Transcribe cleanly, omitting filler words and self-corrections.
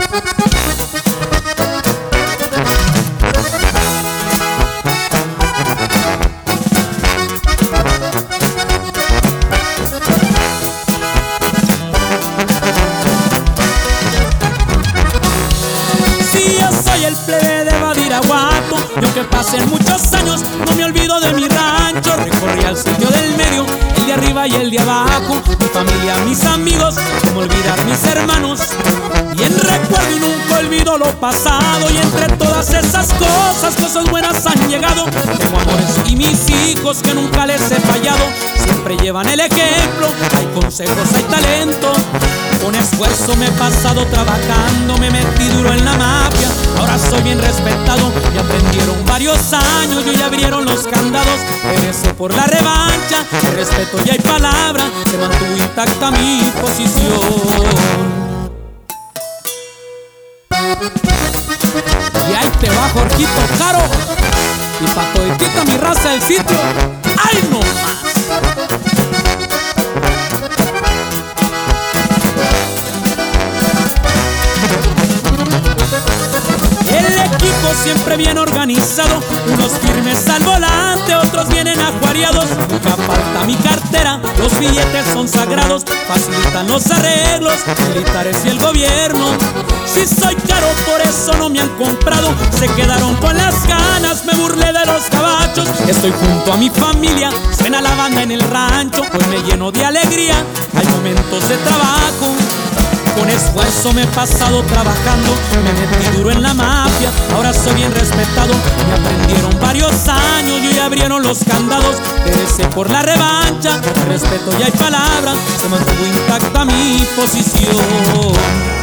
Soy el plebe de Badiraguato, y aunque pasen muchos años, no me olvido de mi rancho. Recorrí al sitio del medio, el de arriba y el de abajo, mi familia, mis amigos, cómo olvidar mis hermanos. Y en recuerdo y nunca olvido lo pasado, y entre todas esas cosas buenas han llegado. Tengo amores y mis hijos que nunca les he fallado, siempre llevan el ejemplo, hay consejos, hay talento. Con esfuerzo me he pasado trabajando, me metí duro en la mafia, ahora soy bien respetado. Me aprendieron varios años y hoy abrieron los candados. Regresé por la revancha, hay respeto y hay palabra, se mantuvo intacta mi posición. Y ahí te va Jorgito Caro, y pa' toditita mi raza del sitio, ¡ay no más! Siempre bien organizado, unos firmes al volante, otros vienen ajuareados. Nunca falta mi cartera, los billetes son sagrados, facilitan los arreglos, militares y el gobierno. Si soy caro, por eso no me han comprado, se quedaron con las ganas, me burlé de los cabachos. Estoy junto a mi familia, suena la banda en el rancho, pues me lleno de alegría, hay momentos de trabajo. Con esfuerzo me he pasado trabajando, me metí duro en la mafia, ahora soy bien respetado. Me aprendieron varios años y hoy abrieron los candados. Regresé por la revancha, hay respeto y hay palabra, se mantuvo intacta mi posición.